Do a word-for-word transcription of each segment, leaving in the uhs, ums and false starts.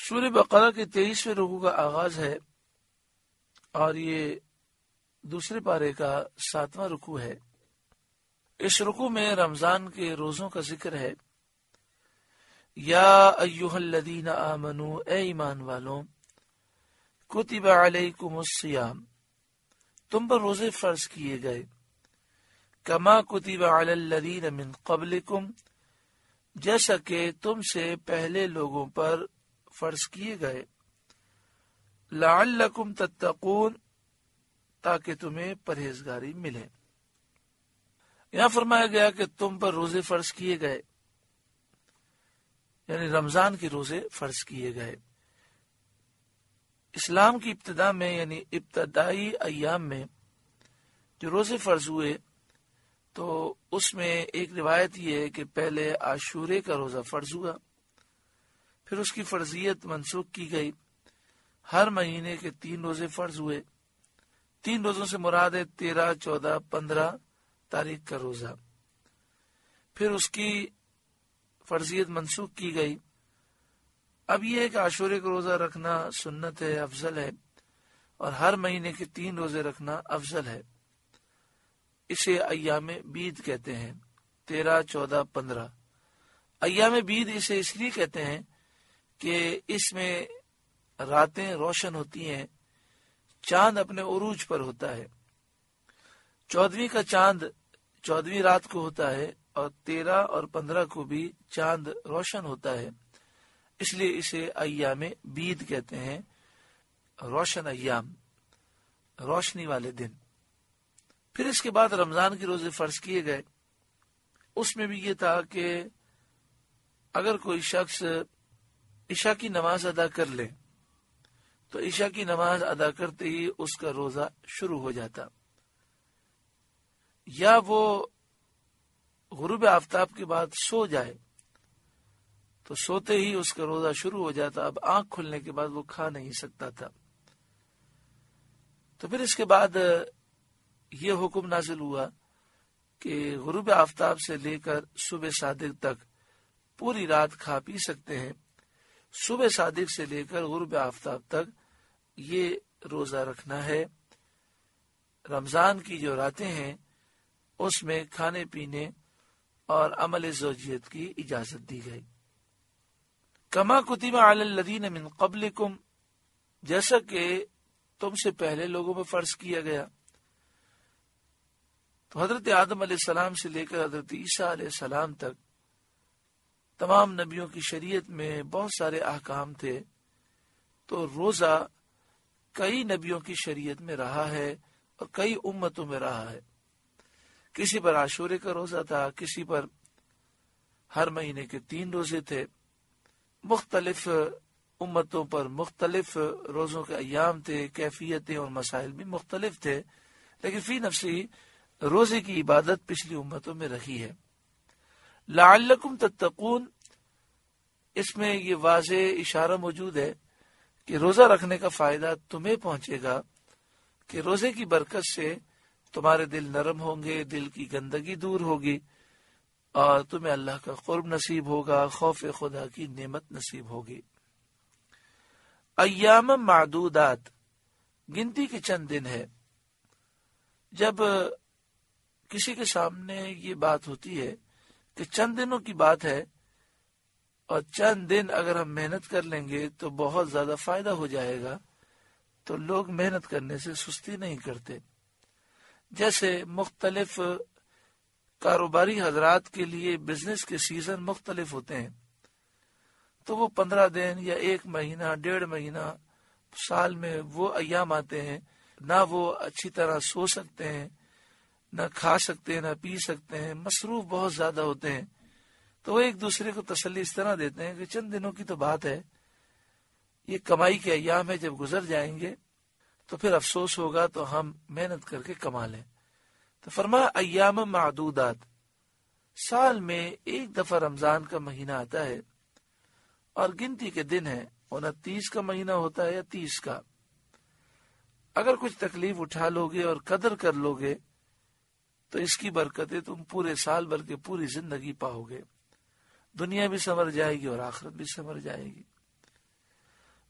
سورہ بقرہ کے تیئیسویں رکوع کا آغاز ہے اور یہ دوسرے پارے کا ساتواں رکوع ہے۔ اس رکوع میں رمضان کے روزوں کا ذکر ہے۔ یا ایھا الذین آمنوا، اے ایمان والوں، کتب علیکم الصیام، تم پر روزے فرض کیے گئے، کما کتب علی الذین من قبلکم، جیسا کہ تم سے پہلے لوگوں پر فرض کیے گئے، لعلکم تتقون، تاکہ تمہیں پرہیزگاری ملے۔ یہاں فرمایا گیا کہ تم پر روزے فرض کیے گئے، یعنی رمضان کے روزے فرض کیے گئے۔ اسلام کی ابتدا میں یعنی ابتدائی ایام میں جو روزے فرض ہوئے تو اس میں ایک روایت یہ ہے کہ پہلے عاشورے کا روزہ فرض ہوا، پھر اس کی فرضیت منسوخ کی گئی، ہر مہینے کے تین روزے فرض ہوئے۔ تین روزوں سے مراد ہے تیرہ، چودہ، پندرہ تاریخ کا روزہ، پھر اس کی فرضیت منسوخ کی گئی۔ اب یہ ہے کہ عاشورے کا روزہ رکھنا سنت ہے، افضل ہے، اور ہر مہینے کے تین روزے رکھنا افضل ہے۔ اسے ایام بید کہتے ہیں، تیرہ، چودہ، پندرہ۔ ایام بید اسے اس لیے کہتے ہیں کہ اس میں راتیں روشن ہوتی ہیں، چاند اپنے عروج پر ہوتا ہے۔ چودہویں کا چاند چودہویں رات کو ہوتا ہے اور تیرہ اور پندرہ کو بھی چاند روشن ہوتا ہے، اس لیے اسے ایام بید کہتے ہیں، روشن ایام، روشنی والے دن۔ پھر اس کے بعد رمضان کے روزے فرض کیے گئے۔ اس میں بھی یہ تھا کہ اگر کوئی شخص عشاء کی نماز ادا کر لے تو عشاء کی نماز ادا کرتے ہی اس کا روزہ شروع ہو جاتا، یا وہ غروب آفتاب کے بعد سو جائے تو سوتے ہی اس کا روزہ شروع ہو جاتا، اب آنکھ کھلنے کے بعد وہ کھا نہیں سکتا تھا۔ تو پھر اس کے بعد یہ حکم نازل ہوا کہ غروب آفتاب سے لے کر صبح صادق تک پوری رات کھا پی سکتے ہیں، صبح صادق سے لے کر غروب آفتاب تک یہ روزہ رکھنا ہے۔ رمضان کی جو راتیں ہیں اس میں کھانے پینے اور عمل زوجیت کی اجازت دی گئی۔ کما کتب علی الذین من قبلکم، جیسا کہ تم سے پہلے لوگوں پر فرض کیا گیا۔ تو حضرت آدم علیہ السلام سے لے کر حضرت عیسیٰ علیہ السلام تک تمام نبیوں کی شریعت میں بہت سارے احکام تھے، تو روزہ کئی نبیوں کی شریعت میں رہا ہے اور کئی امتوں میں رہا ہے۔ کسی پر عاشورے کا روزہ تھا، کسی پر ہر مہینے کے تین روزے تھے، مختلف امتوں پر مختلف روزوں کے ایام تھے، کیفیتیں اور مسائل بھی مختلف تھے، لیکن فی نفسی روزے کی عبادت پچھلی امتوں میں رہی ہے۔ لعلکم تتقون، اس میں یہ واضح اشارہ موجود ہے کہ روزہ رکھنے کا فائدہ تمہیں پہنچے گا، کہ روزے کی برکت سے تمہارے دل نرم ہوں گے، دل کی گندگی دور ہوگی، اور تمہیں اللہ کا قرب نصیب ہوگا، خوف خدا کی نعمت نصیب ہوگی۔ ایام معدودات، گنتی کے چند دن ہے۔ جب کسی کے سامنے یہ بات ہوتی ہے کہ چند دنوں کی بات ہے اور چند دن اگر ہم محنت کر لیں گے تو بہت زیادہ فائدہ ہو جائے گا، تو لوگ محنت کرنے سے سستی نہیں کرتے۔ جیسے مختلف کاروباری حضرات کے لیے بزنس کے سیزن مختلف ہوتے ہیں، تو وہ پندرہ دن یا ایک مہینہ، ڈیڑھ مہینہ، سال میں وہ ایام آتے ہیں نہ وہ اچھی طرح سو سکتے ہیں، نہ کھا سکتے ہیں، نہ پی سکتے ہیں، مصروف بہت زیادہ ہوتے ہیں، تو وہ ایک دوسرے کو تسلی اس طرح دیتے ہیں کہ چند دنوں کی تو بات ہے، یہ کمائی کے ایام ہے، جب گزر جائیں گے تو پھر افسوس ہوگا، تو ہم محنت کر کے کما لیں۔ تو فرمایا ایام معدودات، سال میں ایک دفعہ رمضان کا مہینہ آتا ہے اور گنتی کے دن ہے، انتیس کا مہینہ ہوتا ہے یا تیس کا۔ اگر کچھ تکلیف اٹھا لوگے اور قدر کر لوگے تو اس کی برکتیں تم پورے سال بلکہ پوری زندگی پاؤ گے، دنیا بھی سنور جائے گی اور آخرت بھی سنور جائے گی۔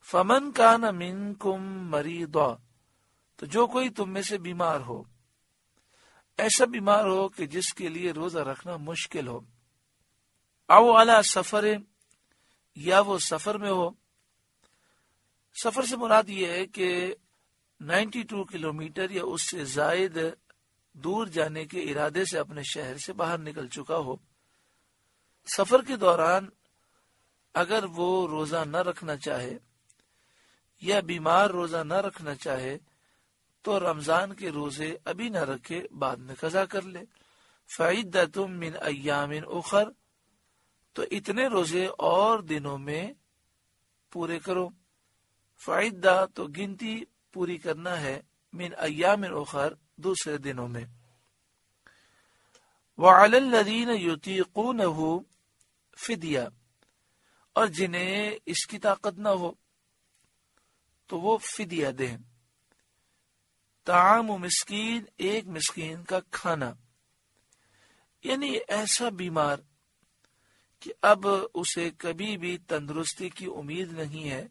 فمن کان منکم مریضا، تو جو کوئی تم میں سے بیمار ہو، ایسا بیمار ہو کہ جس کے لیے روزہ رکھنا مشکل ہو، او علی سفر، یا وہ سفر میں ہو۔ سفر سے مراد یہ ہے کہ نائنٹی ٹو کلومیٹر یا اس سے زائد دور جانے کے ارادے سے اپنے شہر سے باہر نکل چکا ہو۔ سفر کے دوران اگر وہ روزہ نہ رکھنا چاہے یا بیمار روزہ نہ رکھنا چاہے تو رمضان کے روزے ابھی نہ رکھے، بعد میں قضا کر لے۔ فعدۃ من ایام اخر، تو اتنے روزے اور دنوں میں پورے کرو۔ فعدہ تو گنتی پوری کرنا ہے، من ایام اخر دوسرے دنوں میں۔ وعلی الذین یطیقونہ فدیہ، اور جنہیں اس کی طاقت نہ ہو تو وہ فدیہ دیں۔ طعام مسکین، ایک مسکین کا کھانا، یعنی ایسا بیمار کہ اب اسے کبھی بھی تندرستی کی امید نہیں ہے،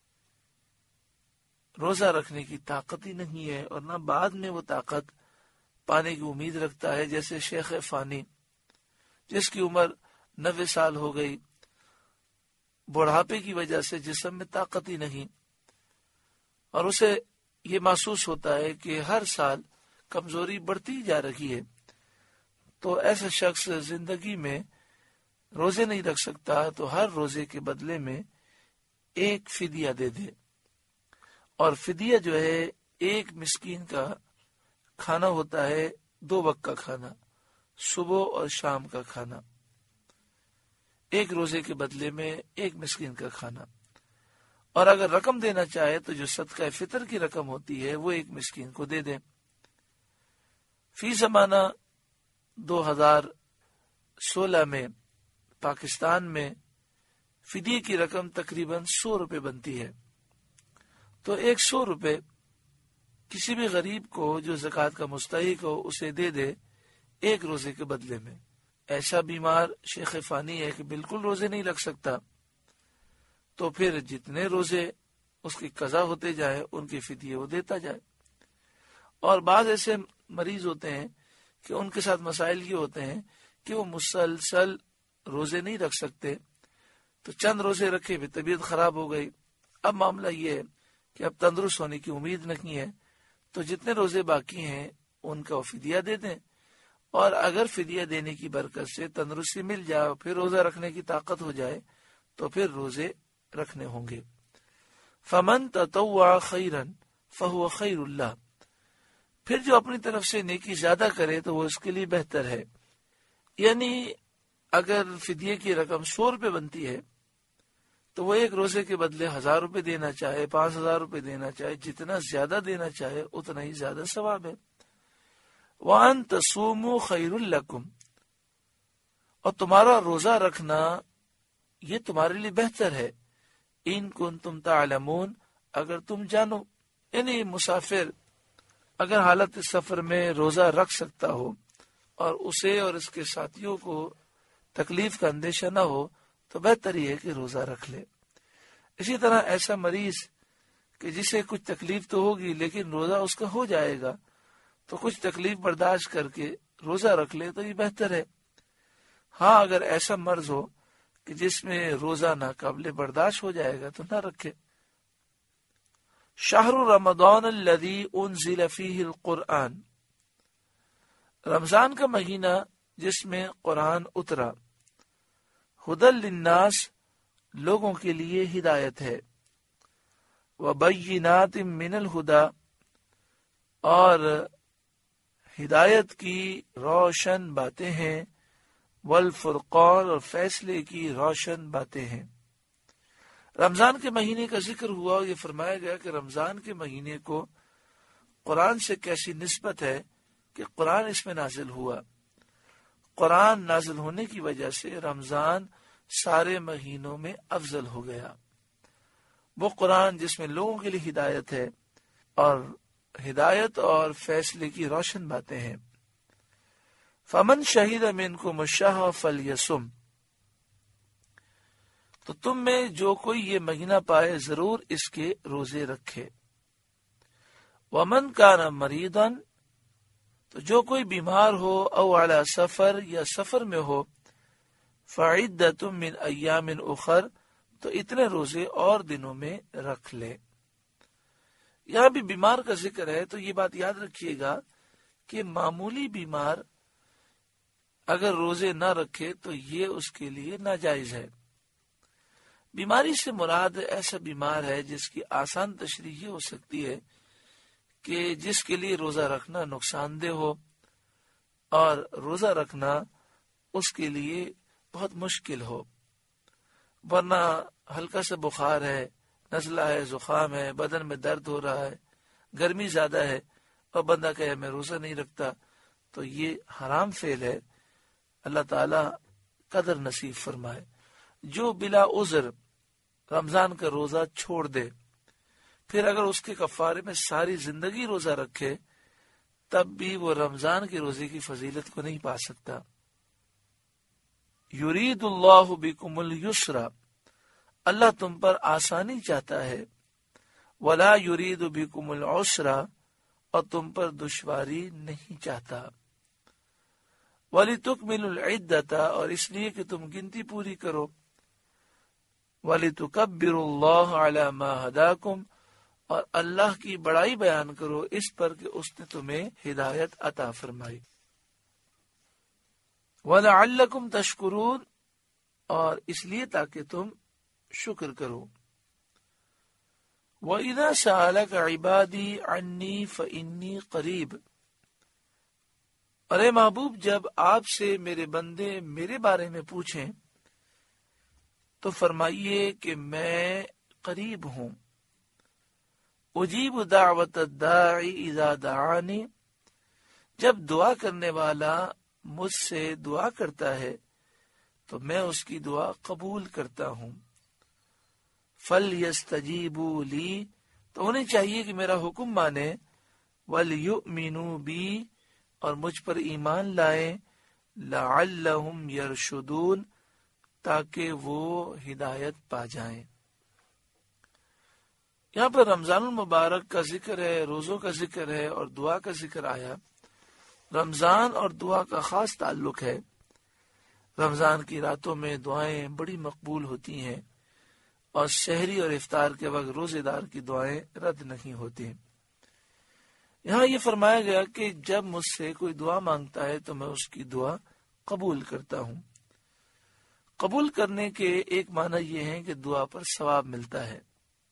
روزہ رکھنے کی طاقت ہی نہیں ہے، اور نہ بعد میں وہ طاقت پانے کی امید رکھتا ہے، جیسے شیخ فانی جس کی عمر نوے سال ہو گئی، بڑھاپے کی وجہ سے جسم میں طاقت ہی نہیں، اور اسے یہ محسوس ہوتا ہے کہ ہر سال کمزوری بڑھتی جا رہی ہے، تو ایسا شخص زندگی میں روزے نہیں رکھ سکتا، تو ہر روزے کے بدلے میں ایک فدیہ دے دے، اور فدیہ جو ہے ایک مسکین کا کھانا ہوتا ہے، دو وقت کا کھانا، صبح اور شام کا کھانا، ایک روزے کے بدلے میں ایک مسکین کا کھانا۔ اور اگر رقم دینا چاہے تو جو صدقہ فطر کی رقم ہوتی ہے وہ ایک مسکین کو دے دیں۔ فی زمانہ دو ہزار سولہ میں پاکستان میں فدیے کی رقم تقریباً سو روپے بنتی ہے، تو ایک سو روپے کسی بھی غریب کو جو زکوٰۃ کا مستحق ہو اسے دے دے ایک روزے کے بدلے میں۔ ایسا بیمار شیخ فانی ہے کہ بالکل روزے نہیں رکھ سکتا، تو پھر جتنے روزے اس کی قضا ہوتے جائیں ان کی فدیے وہ دیتا جائے۔ اور بعض ایسے مریض ہوتے ہیں کہ ان کے ساتھ مسائل یہ ہوتے ہیں کہ وہ مسلسل روزے نہیں رکھ سکتے، تو چند روزے رکھے بھی طبیعت خراب ہو گئی، اب معاملہ یہ ہے کہ اب تندرست ہونے کی امید نہیں ہے، تو جتنے روزے باقی ہیں ان کا وہ فدیہ دے دیں، اور اگر فدیہ دینے کی برکت سے تندرستی مل جائے پھر روزہ رکھنے کی طاقت ہو جائے تو پھر روزے رکھنے ہوں گے۔ فمن تطوع خیرا فہو خیر اللہ، پھر جو اپنی طرف سے نیکی زیادہ کرے تو وہ اس کے لیے بہتر ہے۔ یعنی اگر فدیے کی رقم سو روپے بنتی ہے تو وہ ایک روزے کے بدلے ہزار روپے دینا چاہے، پانچ ہزار روپے دینا چاہے، جتنا زیادہ دینا چاہے اتنا ہی زیادہ ثواب ہے۔ وَأَن تَصُومُوا خَيْرٌ لَكُمْ، اور تمہارا روزہ رکھنا یہ تمہارے لیے بہتر ہے، ان کنتم تعلمون، اگر تم جانو۔ یعنی مسافر اگر حالت سفر میں روزہ رکھ سکتا ہو اور اسے اور اس کے ساتھیوں کو تکلیف کا اندیشہ نہ ہو تو بہتر ہی ہے کہ روزہ رکھ لے۔ اسی طرح ایسا مریض کہ جسے کچھ تکلیف تو ہوگی لیکن روزہ اس کا ہو جائے گا، تو کچھ تکلیف برداشت کر کے روزہ رکھ لے تو یہ بہتر ہے۔ ہاں اگر ایسا مرض ہو کہ جس میں روزہ ناقابل برداشت ہو جائے گا تو نہ رکھے۔ شہر رمضان الذی انزل فیہ القرآن، رمضان کا مہینہ جس میں قرآن اترا، ہدی للناس، لوگوں کے لیے ہدایت ہے، وبینات من الہدی، اور ہدایت کی روشن باتیں ہیں، والفرقان، اور فیصلے کی روشن باتیں ہیں۔ رمضان کے مہینے کا ذکر ہوا اور یہ فرمایا گیا کہ رمضان کے مہینے کو قرآن سے کیسی نسبت ہے کہ قرآن اس میں نازل ہوا۔ قرآن نازل ہونے کی وجہ سے رمضان سارے مہینوں میں افضل ہو گیا۔ وہ قرآن جس میں لوگوں کے لیے ہدایت ہے، اور ہدایت اور فیصلے کی روشن باتیں ہیں۔ فمن شہید منکم الشہر فلیصم، تو تم میں جو کوئی یہ مہینہ پائے ضرور اس کے روزے رکھے۔ ومن کان مریضا، تو جو کوئی بیمار ہو، او علی سفر، یا سفر میں ہو، فعدۃ من ایام اخر، تو اتنے روزے اور دنوں میں رکھ لے۔ یہاں بھی بیمار کا ذکر ہے، تو یہ بات یاد رکھیے گا کہ معمولی بیمار اگر روزے نہ رکھے تو یہ اس کے لیے ناجائز ہے۔ بیماری سے مراد ایسا بیمار ہے جس کی آسان تشریح یہ ہو سکتی ہے کہ جس کے لیے روزہ رکھنا نقصان دہ ہو، اور روزہ رکھنا اس کے لیے بہت مشکل ہو، ورنہ ہلکا سا بخار ہے، نزلہ ہے، زکام ہے، بدن میں درد ہو رہا ہے، گرمی زیادہ ہے، اور بندہ کہے میں روزہ نہیں رکھتا، تو یہ حرام فعل ہے۔ اللہ تعالی قدر نصیب فرمائے۔ جو بلا عذر رمضان کا روزہ چھوڑ دے، پھر اگر اس کے کفارے میں ساری زندگی روزہ رکھے، تب بھی وہ رمضان کے روزے کی فضیلت کو نہیں پا سکتا۔ یرید اللہ بکم الیسر، اللہ تم پر آسانی چاہتا ہے، ولا یرید بکم العسر، اور تم پر دشواری نہیں چاہتا، وَلِتُكْمِلُوا الْعِدَّةَ، اور اس لیے کہ تم گنتی پوری کرو، وَلِتُكَبِّرُوا اللَّهَ عَلَى مَا هَدَاكُمْ، اور اللہ کی بڑائی بیان کرو اس پر کہ اس نے تمہیں ہدایت عطا فرمائی، وَلَعَلَّكُمْ تَشْكُرُونَ، اور اس لیے تاکہ تم شکر کرو۔ وَإِذَا سَأَلَكَ عِبَادِي عَنِّي فَإِنِّي قَرِيبٌ، اور اے محبوب جب آپ سے میرے بندے میرے بارے میں پوچھیں تو فرمائیے کہ میں قریب ہوں۔ اجیب دعوت الداعی اذا دعانی، جب دعا کرنے والا مجھ سے دعا کرتا ہے تو میں اس کی دعا قبول کرتا ہوں۔ فَلْيَسْتَجِيبُوا لِي، تو انہیں چاہیے کہ میرا حکم مانے، وَلْيُؤْمِنُوا بِي، اور مجھ پر ایمان لائیں، لَعَلَّهُمْ يَرْشُدُونَ، تاکہ وہ ہدایت پا جائیں۔ یہاں پر رمضان المبارک کا ذکر ہے، روزوں کا ذکر ہے، اور دعا کا ذکر آیا۔ رمضان اور دعا کا خاص تعلق ہے۔ رمضان کی راتوں میں دعائیں بڑی مقبول ہوتی ہیں، اور سحری اور افطار کے وقت روزے دار کی دعائیں رد نہیں ہوتی۔ یہاں یہ فرمایا گیا کہ جب مجھ سے کوئی دعا مانگتا ہے تو میں اس کی دعا قبول کرتا ہوں۔ قبول کرنے کے ایک معنی یہ ہے کہ دعا پر ثواب ملتا ہے،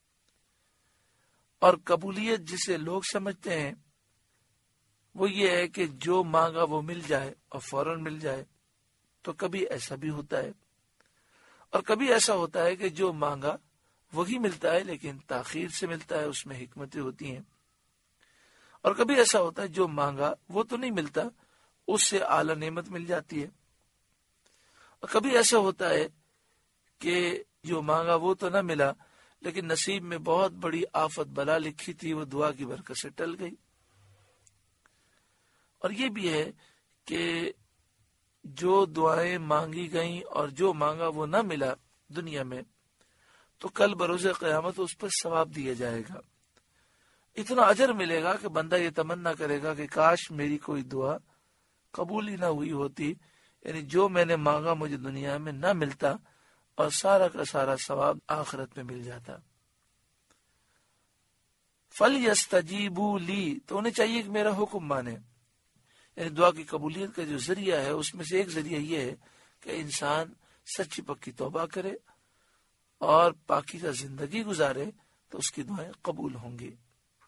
اور قبولیت جسے لوگ سمجھتے ہیں وہ یہ ہے کہ جو مانگا وہ مل جائے اور فوراً مل جائے، تو کبھی ایسا بھی ہوتا ہے، اور کبھی ایسا ہوتا ہے کہ جو مانگا وہی ملتا ہے لیکن تاخیر سے ملتا ہے، اس میں حکمتیں ہوتی ہیں، اور کبھی ایسا ہوتا ہے جو مانگا وہ تو نہیں ملتا، اس سے اعلیٰ نعمت مل جاتی ہے، اور کبھی ایسا ہوتا ہے کہ جو مانگا وہ تو نہ ملا لیکن نصیب میں بہت بڑی آفت بلا لکھی تھی، وہ دعا کی برکت سے ٹل گئی۔ اور یہ بھی ہے کہ جو دعائیں مانگی گئیں اور جو مانگا وہ نہ ملا دنیا میں، تو کل بروز قیامت اس پر ثواب دیا جائے گا، اتنا اجر ملے گا کہ بندہ یہ تمنا کرے گا کہ کاش میری کوئی دعا قبول ہی نہ ہوئی ہوتی، یعنی جو میں نے مانگا مجھے دنیا میں نہ ملتا، اور سارا کا سارا ثواب آخرت میں مل جاتا۔ فَلْيَسْتَجِيبُوا لِي، تو انہیں چاہیے کہ میرا حکم مانے، یعنی دعا کی قبولیت کا جو ذریعہ ہے اس میں سے ایک ذریعہ یہ ہے کہ انسان سچی پکی توبہ کرے اور پاکیزہ زندگی گزارے، تو اس کی دعائیں قبول ہوں گی۔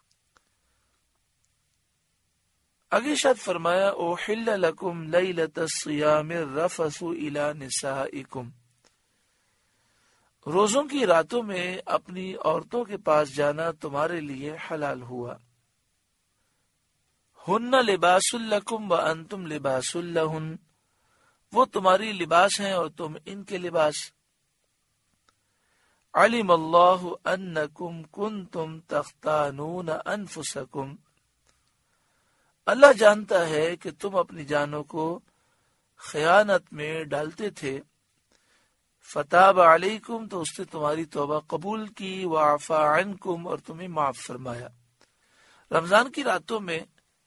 آگے ارشاد فرمایا اُحِلَّ لَكُمْ لَيْلَةَ الصِّيَامِ الرَّفَثُ إِلَى نِسَائِكُمْ، روزوں کی راتوں میں اپنی عورتوں کے پاس جانا تمہارے لیے حلال ہوا۔ ہن لباس لکم وانتم لباس لہن، وہ تمہاری لباس ہیں اور تم ان کے لباس۔ علم اللہ انکم کنتم تختانون انفسکم، اللہ جانتا ہے کہ تم اپنی جانوں کو خیانت میں ڈالتے تھے۔ فتاب علیکم تو اس نے تمہاری توبہ قبول کی، وعفا عنکم اور تمہیں معاف فرمایا۔ رمضان کی راتوں میں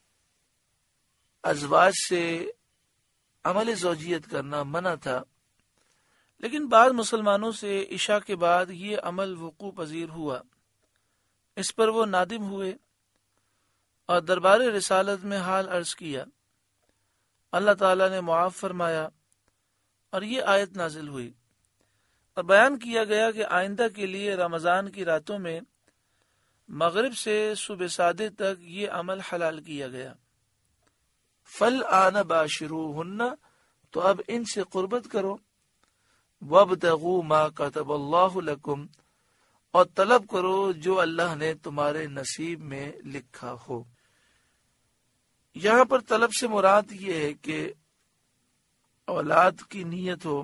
ازواج سے عمل زوجیت کرنا منع تھا، لیکن بعض مسلمانوں سے عشاء کے بعد یہ عمل وقوع پذیر ہوا۔ اس پر وہ نادم ہوئے اور دربار رسالت میں حال عرض کیا۔ اللہ تعالیٰ نے معاف فرمایا اور یہ آیت نازل ہوئی، اور بیان کیا گیا کہ آئندہ کے لیے رمضان کی راتوں میں مغرب سے صبح صادق تک یہ عمل حلال کیا گیا۔ فَالْآنَ بَاشِرُوهُنَّ تو اب ان سے قربت کرو، وَابْتَغُوا مَا كَتَبَ اللَّهُ لَكُمْ اور طلب کرو جو اللہ نے تمہارے نصیب میں لکھا ہو۔ یہاں پر طلب سے مراد یہ ہے کہ اولاد کی نیت ہو،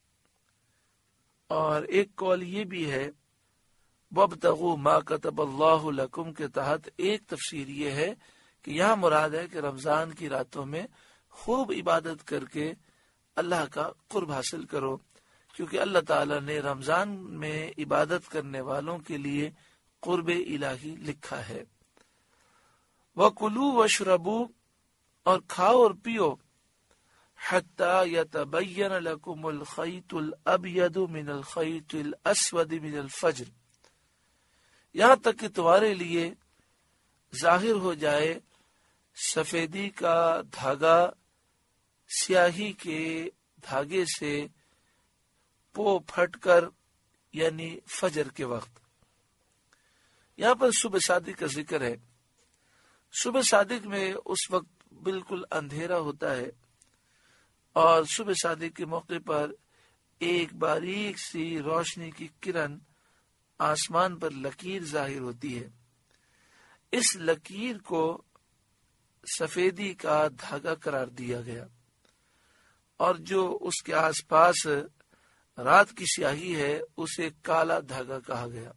اور ایک قول یہ بھی ہے وَابْتَغُوا مَا كَتَبَ اللَّهُ لَكُمْ کے تحت ایک تفسیر یہ ہے کہ یہاں مراد ہے کہ رمضان کی راتوں میں خوب عبادت کر کے اللہ کا قرب حاصل کرو، کیونکہ اللہ تعالیٰ نے رمضان میں عبادت کرنے والوں کے لیے قرب الہی لکھا ہے۔ وَكُلُوا وَاشْرَبُوا اور کھاؤ اور پیو، حَتَّى يَتَبَيَّنَ لَكُمُ الْخَيْطُ الْأَبْيَضُ مِنَ الْخَيْطِ الْأَسْوَدِ مِنَ الْفَجْرِ یہاں تک کہ تمہارے لیے ظاہر ہو جائے سفیدی کا دھاگا سیاہی کے دھاگے سے پو پھٹ کر، یعنی فجر کے وقت۔ یہاں پر صبح صادق کا ذکر ہے۔ صبح صادق میں اس وقت بالکل اندھیرا ہوتا ہے، اور صبح صادق کے موقع پر ایک باریک سی روشنی کی کرن آسمان پر لکیر ظاہر ہوتی ہے۔ اس لکیر کو سفیدی کا دھاگا قرار دیا گیا، اور جو اس کے آس پاس رات کی سیاہی ہے اسے کالا دھاگا کہا گیا۔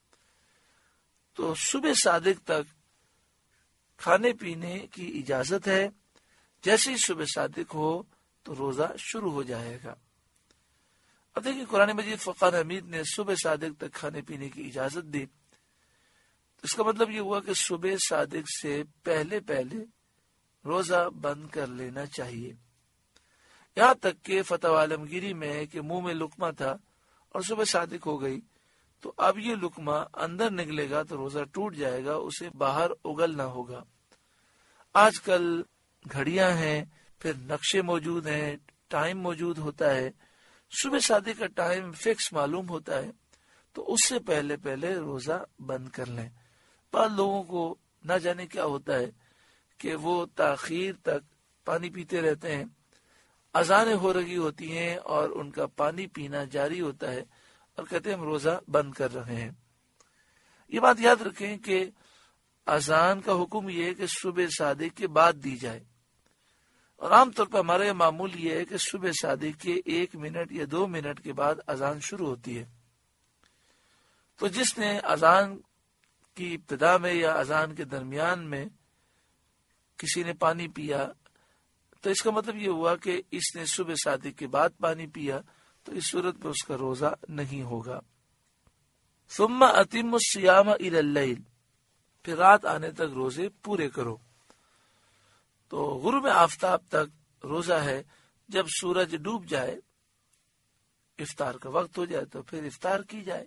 تو صبح صادق تک کھانے پینے کی اجازت ہے، جیسے ہی صبح صادق ہو تو روزہ شروع ہو جائے گا۔ اب دیکھیں قرآن مجید فرقان حمید نے صبح صادق تک کھانے پینے کی اجازت دی، اس کا مطلب یہ ہوا کہ صبح صادق سے پہلے پہلے روزہ بند کر لینا چاہیے۔ یہاں تک کہ فتح عالمگیری میں ہے کہ منہ میں لقمہ تھا اور صبح صادق ہو گئی، تو اب یہ لقمہ اندر نکلے گا تو روزہ ٹوٹ جائے گا، اسے باہر اگلنا ہوگا۔ آج کل گھڑیاں ہیں، پھر نقشے موجود ہیں، ٹائم موجود ہوتا ہے، صبح صادق کا ٹائم فکس معلوم ہوتا ہے، تو اس سے پہلے پہلے روزہ بند کر لیں۔ بعض لوگوں کو نہ جانے کیا ہوتا ہے کہ وہ تاخیر تک پانی پیتے رہتے ہیں، اذانیں ہو رہی ہوتی ہیں اور ان کا پانی پینا جاری ہوتا ہے، اور کہتے ہیں ہم روزہ بند کر رہے ہیں۔ یہ بات یاد رکھیں کہ اذان کا حکم یہ ہے کہ صبح صادق کے بعد دی جائے، اور عام طور پر ہمارے یہاں معمول یہ ہے کہ صبح صادق کے ایک منٹ یا دو منٹ کے بعد اذان شروع ہوتی ہے۔ تو جس نے اذان کی ابتدا میں یا اذان کے درمیان میں کسی نے پانی پیا، تو اس کا مطلب یہ ہوا کہ اس نے صبح صادق کے بعد پانی پیا، تو اس صورت میں اس کا روزہ نہیں ہوگا۔ ثم اتم الصیام الی اللیل پھر رات آنے تک روزے پورے کرو۔ تو غروب آفتاب تک روزہ ہے، جب سورج ڈوب جائے، افطار کا وقت ہو جائے تو پھر افطار کی جائے۔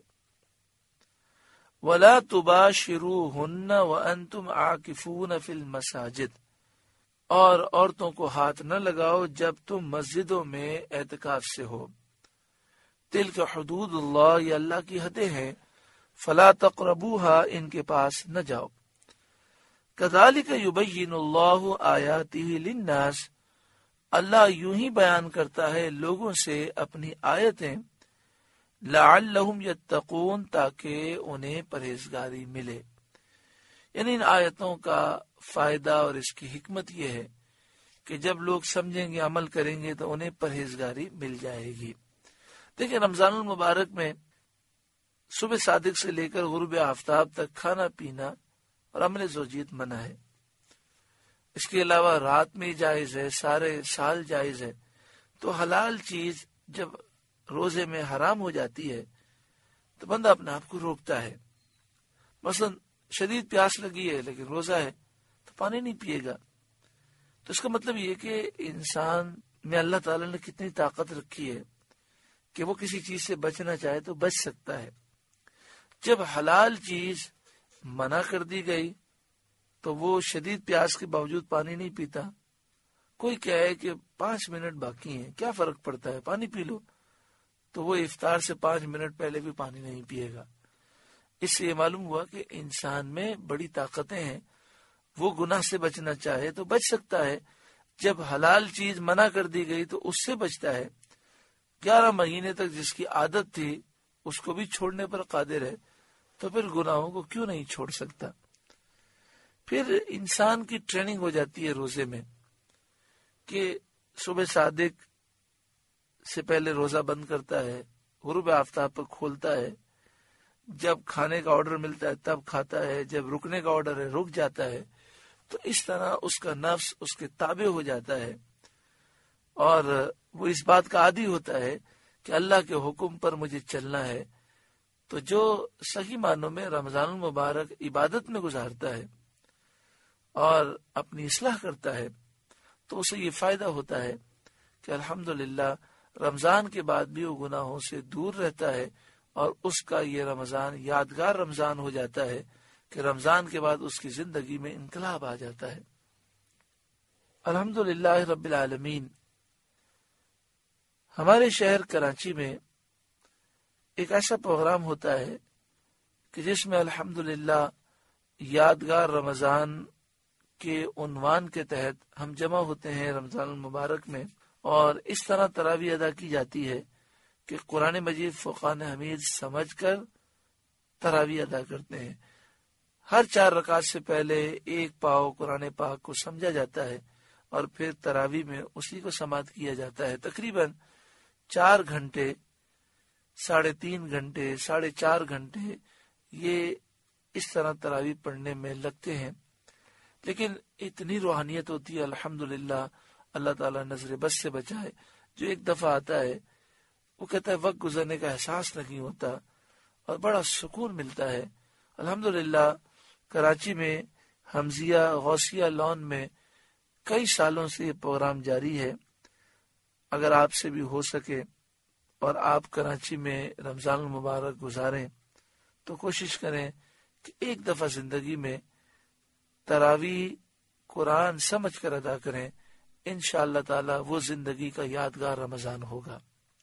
وَلَا تُبَاشِرُوهُنَّ وَأَنْتُمْ عَاكِفُونَ فِي الْمَسَاجِدِ اور عورتوں کو ہاتھ نہ لگاؤ جب تم مسجدوں میں اعتکاف سے ہو۔ تلک حدود اللہ یہ اللہ کی حدیں ہیں، فلا تقربوها ان کے پاس نہ جاؤ۔ کذالک یبین اللہ آیاتہ للناس اللہ یوں ہی بیان کرتا ہے لوگوں سے اپنی آیتیں، لعلہم یتقون تاکہ انہیں پرہیزگاری ملے۔ یعنی ان آیتوں کا فائدہ اور اس کی حکمت یہ ہے کہ جب لوگ سمجھیں گے، عمل کریں گے تو انہیں پرہیزگاری مل جائے گی۔ دیکھیں رمضان المبارک میں صبح صادق سے لے کر غروب آفتاب تک کھانا پینا اور عمل زوجیت منع ہے۔ اس کے علاوہ رات میں جائز ہے، سارے سال جائز ہے۔ تو حلال چیز جب روزے میں حرام ہو جاتی ہے تو بندہ اپنے آپ کو روکتا ہے. مثلا شدید پیاس لگی ہے لیکن روزہ ہے تو پانی نہیں پیے گا. تو اس کا مطلب یہ کہ انسان میں اللہ تعالیٰ نے کتنی طاقت رکھی ہے کہ وہ کسی چیز سے بچنا چاہے تو بچ سکتا ہے. جب حلال چیز منع کر دی گئی تو وہ شدید پیاس کے باوجود پانی نہیں پیتا. کوئی کہے کہ پانچ منٹ باقی ہیں کیا فرق پڑتا ہے پانی پی لو, تو وہ افطار سے پانچ منٹ پہلے بھی پانی نہیں پیے گا. اس سے یہ معلوم ہوا کہ انسان میں بڑی طاقتیں ہیں. وہ گناہ سے بچنا چاہے تو بچ سکتا ہے. جب حلال چیز منع کر دی گئی تو اس سے بچتا ہے. گیارہ مہینے تک جس کی عادت تھی اس کو بھی چھوڑنے پر قادر ہے تو پھر گناہوں کو کیوں نہیں چھوڑ سکتا. پھر انسان کی ٹریننگ ہو جاتی ہے روزے میں کہ صبح صادق سے پہلے روزہ بند کرتا ہے, غروب آفتاب پر کھولتا ہے, جب کھانے کا آرڈر ملتا ہے تب کھاتا ہے, جب رکنے کا آرڈر ہے رک جاتا ہے. تو اس طرح اس کا نفس اس کے تابع ہو جاتا ہے اور وہ اس بات کا عادی ہوتا ہے کہ اللہ کے حکم پر مجھے چلنا ہے. تو جو صحیح معنوں میں رمضان المبارک عبادت میں گزارتا ہے اور اپنی اصلاح کرتا ہے تو اسے یہ فائدہ ہوتا ہے کہ الحمدللہ رمضان کے بعد بھی وہ گناہوں سے دور رہتا ہے اور اس کا یہ رمضان یادگار رمضان ہو جاتا ہے کہ رمضان کے بعد اس کی زندگی میں انقلاب آ جاتا ہے. الحمدللہ رب العالمین. ہمارے شہر کراچی میں ایک ایسا پروگرام ہوتا ہے کہ جس میں الحمدللہ یادگار رمضان کے عنوان کے تحت ہم جمع ہوتے ہیں رمضان المبارک میں, اور اس طرح تراویح ادا کی جاتی ہے کہ قرآن مجید فرقان حمید سمجھ کر تراویح ادا کرتے ہیں. ہر چار رکعت سے پہلے ایک پاؤ قرآن پاک کو سمجھا جاتا ہے اور پھر تراویح میں اسی کو سماعت کیا جاتا ہے. تقریباً چار گھنٹے ساڑھے تین گھنٹے ساڑھے چار گھنٹے یہ اس طرح تراویح پڑھنے میں لگتے ہیں. لیکن اتنی روحانیت ہوتی ہے الحمدللہ, اللہ تعالیٰ نظر بس سے بچائے. جو ایک دفعہ آتا ہے وہ کہتا ہے وقت گزرنے کا احساس نہیں ہوتا اور بڑا سکون ملتا ہے. الحمدللہ کراچی میں حمزیہ غوثیہ لان میں کئی سالوں سے یہ پروگرام جاری ہے. اگر آپ سے بھی ہو سکے اور آپ کراچی میں رمضان المبارک گزاریں تو کوشش کریں کہ ایک دفعہ زندگی میں تراویح قرآن سمجھ کر ادا کریں. انشاءاللہ تعالی وہ زندگی کا یادگار رمضان ہوگا.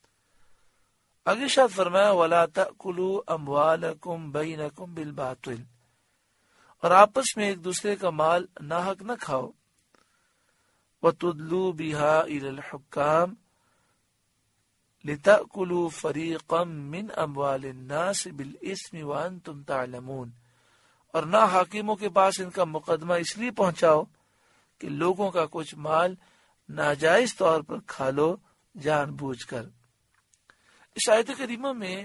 آگے شاید فرمایا وَلَا تَأْكُلُوا أَمْوَالَكُمْ بَيْنَكُمْ بِالْبَاطِلِ, اور آپس میں ایک دوسرے کا مال ناحق نہ کھاؤ. وَتُدْلُوا بِهَا إِلَى الْحُكَّامِ لِتَأْكُلُوا فَرِيقًا مِّنْ أَمْوَالِ النَّاسِ بِالْإِثْمِ وَأَنْتُمْ تَعْلَمُونَ, اور نہ حاکموں کے پاس ان کا مقدمہ اس لیے پہنچاؤ کہ لوگوں کا کچھ مال ناجائز طور پر کھا لو جان بوجھ کر. اس آیت کریمہ میں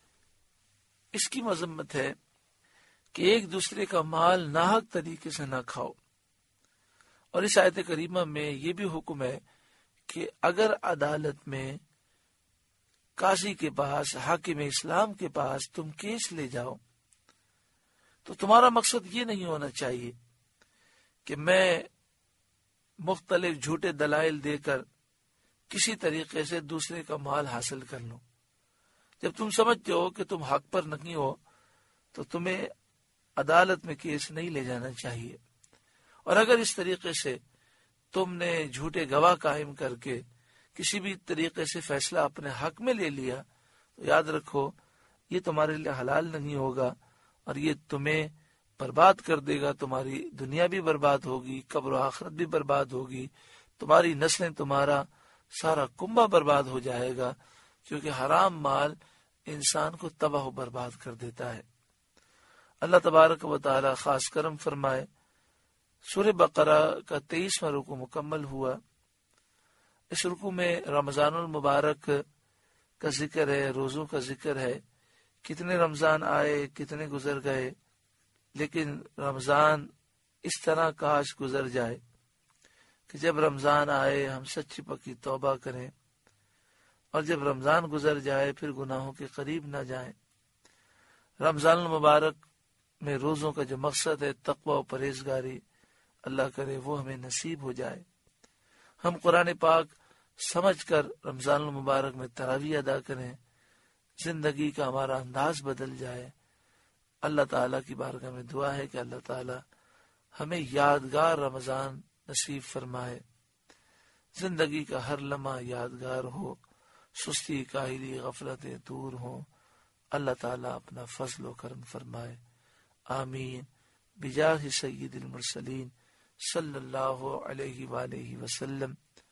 اس کی مذمت ہے کہ ایک دوسرے کا مال ناحق طریقے سے نہ کھاؤ. اور اس آیت کریمہ میں یہ بھی حکم ہے کہ اگر عدالت میں قاضی کے پاس حاکم اسلام کے پاس تم کیس لے جاؤ تو تمہارا مقصد یہ نہیں ہونا چاہیے کہ میں مختلف جھوٹے دلائل دے کر کسی طریقے سے دوسرے کا مال حاصل کر لوں. جب تم سمجھتے ہو کہ تم حق پر نہیں ہو تو تمہیں عدالت میں کیس نہیں لے جانا چاہیے. اور اگر اس طریقے سے تم نے جھوٹے گواہ قائم کر کے کسی بھی طریقے سے فیصلہ اپنے حق میں لے لیا تو یاد رکھو یہ تمہارے لیے حلال نہیں ہوگا اور یہ تمہیں برباد کر دے گا. تمہاری دنیا بھی برباد ہوگی, قبر و آخرت بھی برباد ہوگی, تمہاری نسلیں تمہارا سارا کنبہ برباد ہو جائے گا, کیونکہ حرام مال انسان کو تباہ و برباد کر دیتا ہے. اللہ تبارک و تعالی خاص کرم فرمائے. سورہ بقرہ کا تیئیسواں رکوع مکمل ہوا. اس رکوع میں رمضان المبارک کا ذکر ہے, روزوں کا ذکر ہے, کتنے رمضان آئے کتنے گزر گئے, لیکن رمضان اس طرح کاش گزر جائے کہ جب رمضان آئے ہم سچی پکی توبہ کریں, اور جب رمضان گزر جائے پھر گناہوں کے قریب نہ جائیں۔ رمضان المبارک میں روزوں کا جو مقصد ہے تقوی و پرہیزگاری، اللہ کرے وہ ہمیں نصیب ہو جائے۔ ہم قرآن پاک سمجھ کر رمضان المبارک میں تراویح ادا کریں، زندگی کا ہمارا انداز بدل جائے۔ اللہ تعالیٰ کی بارگاہ میں دعا ہے کہ اللہ تعالیٰ ہمیں یادگار رمضان نصیب فرمائے، زندگی کا ہر لمحہ یادگار ہو، سستی کاہلی غفلتیں دور ہوں۔ اللہ تعالیٰ اپنا فضل و کرم فرمائے، آمین، بجاہ سید المرسلین صلی اللہ علیہ وآلہ وسلم۔